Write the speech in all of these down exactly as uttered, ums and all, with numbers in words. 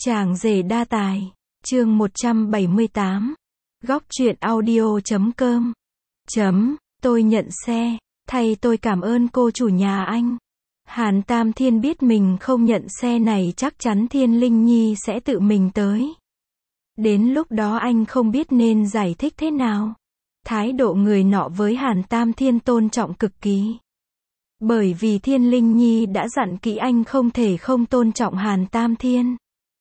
Chàng rể đa tài, chương một trăm bảy mươi tám. Góc truyện audio chấm com. Chấm, tôi nhận xe, thay tôi cảm ơn cô chủ nhà anh. Hàn Tam Thiên biết mình không nhận xe này chắc chắn Thiên Linh Nhi sẽ tự mình tới. Đến lúc đó anh không biết nên giải thích thế nào. Thái độ người nọ với Hàn Tam Thiên tôn trọng cực kỳ. Bởi vì Thiên Linh Nhi đã dặn kỹ anh không thể không tôn trọng Hàn Tam Thiên.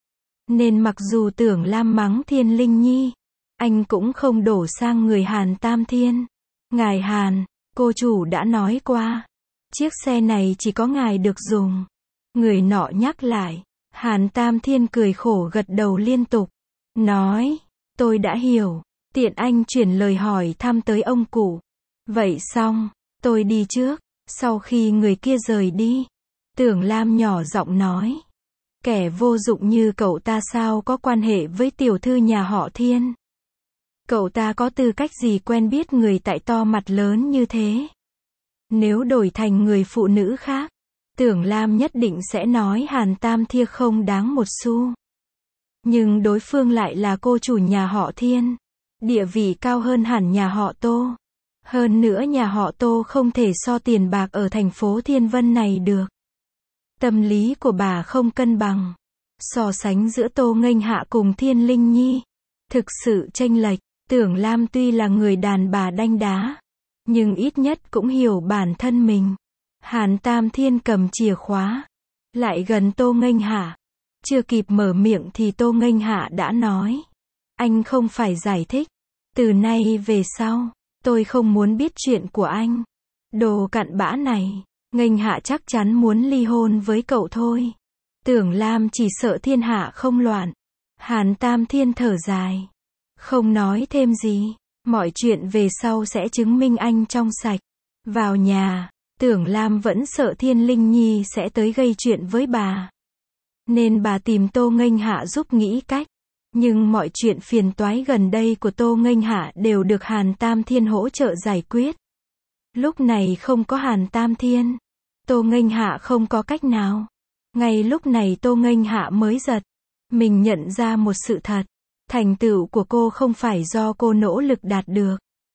Nên mặc dù Tưởng Lam mắng Thiên Linh Nhi, anh cũng không đổ sang người Hàn Tam Thiên. Ngài Hàn, cô chủ đã nói qua, chiếc xe này chỉ có ngài được dùng. Người nọ nhắc lại, Hàn Tam Thiên cười khổ gật đầu liên tục, nói, tôi đã hiểu, tiện anh chuyển lời hỏi thăm tới ông cụ. Vậy xong, tôi đi trước. Sau khi người kia rời đi, Tưởng Lam nhỏ giọng nói, kẻ vô dụng như cậu ta sao có quan hệ với tiểu thư nhà họ Thiên? Cậu ta có tư cách gì quen biết người tại to mặt lớn như thế? Nếu đổi thành người phụ nữ khác, Tưởng Lam nhất định sẽ nói Hàn Tam Thiên không đáng một xu. Nhưng đối phương lại là cô chủ nhà họ Thiên, địa vị cao hơn hẳn nhà họ Tô. Hơn nữa nhà họ Tô không thể so tiền bạc ở thành phố Thiên Vân này được. Tâm lý của bà không cân bằng. So sánh giữa Tô Nghênh Hạ cùng Thiên Linh Nhi, thực sự chênh lệch. Tưởng Lam tuy là người đàn bà đanh đá, nhưng ít nhất cũng hiểu bản thân mình. Hàn Tam Thiên cầm chìa khóa, lại gần Tô Nghênh Hạ. Chưa kịp mở miệng thì Tô Nghênh Hạ đã nói, anh không phải giải thích. Từ nay về sau, tôi không muốn biết chuyện của anh. Đồ cặn bã này, Nghênh Hạ chắc chắn muốn ly hôn với cậu thôi. Tưởng Lam chỉ sợ thiên hạ không loạn. Hàn Tam Thiên thở dài, không nói thêm gì. Mọi chuyện về sau sẽ chứng minh anh trong sạch. Vào nhà, Tưởng Lam vẫn sợ Thiên Linh Nhi sẽ tới gây chuyện với bà. Nên bà tìm Tô Nghênh Hạ giúp nghĩ cách. Nhưng mọi chuyện phiền toái gần đây của Tô Nghênh Hạ đều được Hàn Tam Thiên hỗ trợ giải quyết. Lúc này không có Hàn Tam Thiên, Tô Nghênh Hạ không có cách nào. Ngay lúc này Tô Nghênh Hạ mới giật mình nhận ra một sự thật. Thành tựu của cô không phải do cô nỗ lực đạt được,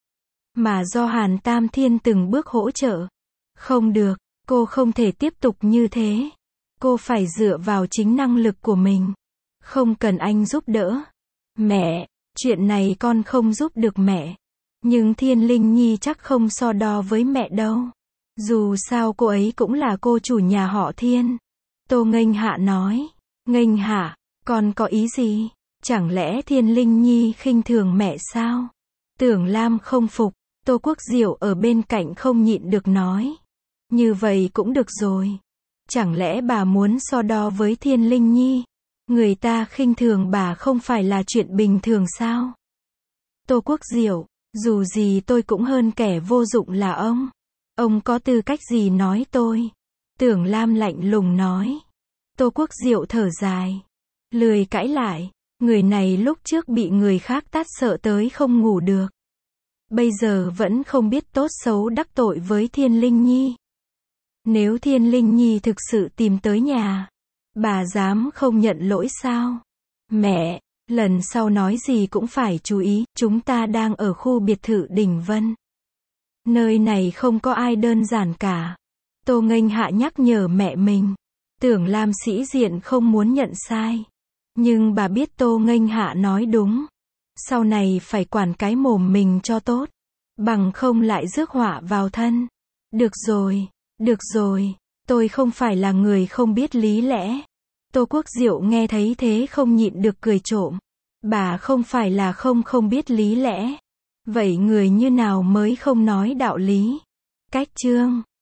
mà do Hàn Tam Thiên từng bước hỗ trợ. Không được, cô không thể tiếp tục như thế. Cô phải dựa vào chính năng lực của mình. Không cần anh giúp đỡ. Mẹ, chuyện này con không giúp được mẹ. Nhưng Thiên Linh Nhi chắc không so đo với mẹ đâu. Dù sao cô ấy cũng là cô chủ nhà họ Thiên. Tô Nghênh Hạ nói. Nghênh Hạ, con có ý gì? Chẳng lẽ Thiên Linh Nhi khinh thường mẹ sao? Tưởng Lam không phục. Tô Quốc Diệu ở bên cạnh không nhịn được nói. Như vậy cũng được rồi. Chẳng lẽ bà muốn so đo với Thiên Linh Nhi? Người ta khinh thường bà không phải là chuyện bình thường sao? Tô Quốc Diệu, dù gì tôi cũng hơn kẻ vô dụng là ông. Ông có tư cách gì nói tôi? Tưởng Lam lạnh lùng nói. Tô Quốc Diệu thở dài, lười cãi lại. Người này lúc trước bị người khác tát sợ tới không ngủ được. Bây giờ vẫn không biết tốt xấu đắc tội với Thiên Linh Nhi. Nếu Thiên Linh Nhi thực sự tìm tới nhà, bà dám không nhận lỗi sao? Mẹ, lần sau nói gì cũng phải chú ý, chúng ta đang ở khu biệt thự Đỉnh Vân. Nơi này không có ai đơn giản cả. Tô Nghênh Hạ nhắc nhở mẹ mình. Tưởng Lam sĩ diện không muốn nhận sai. Nhưng bà biết Tô Nghênh Hạ nói đúng. Sau này phải quản cái mồm mình cho tốt. Bằng không lại rước họa vào thân. Được rồi, được rồi, tôi không phải là người không biết lý lẽ. Tô Quốc Diệu nghe thấy thế không nhịn được cười trộm. Bà không phải là không không biết lý lẽ. Vậy người như nào mới không nói đạo lý? Cách chương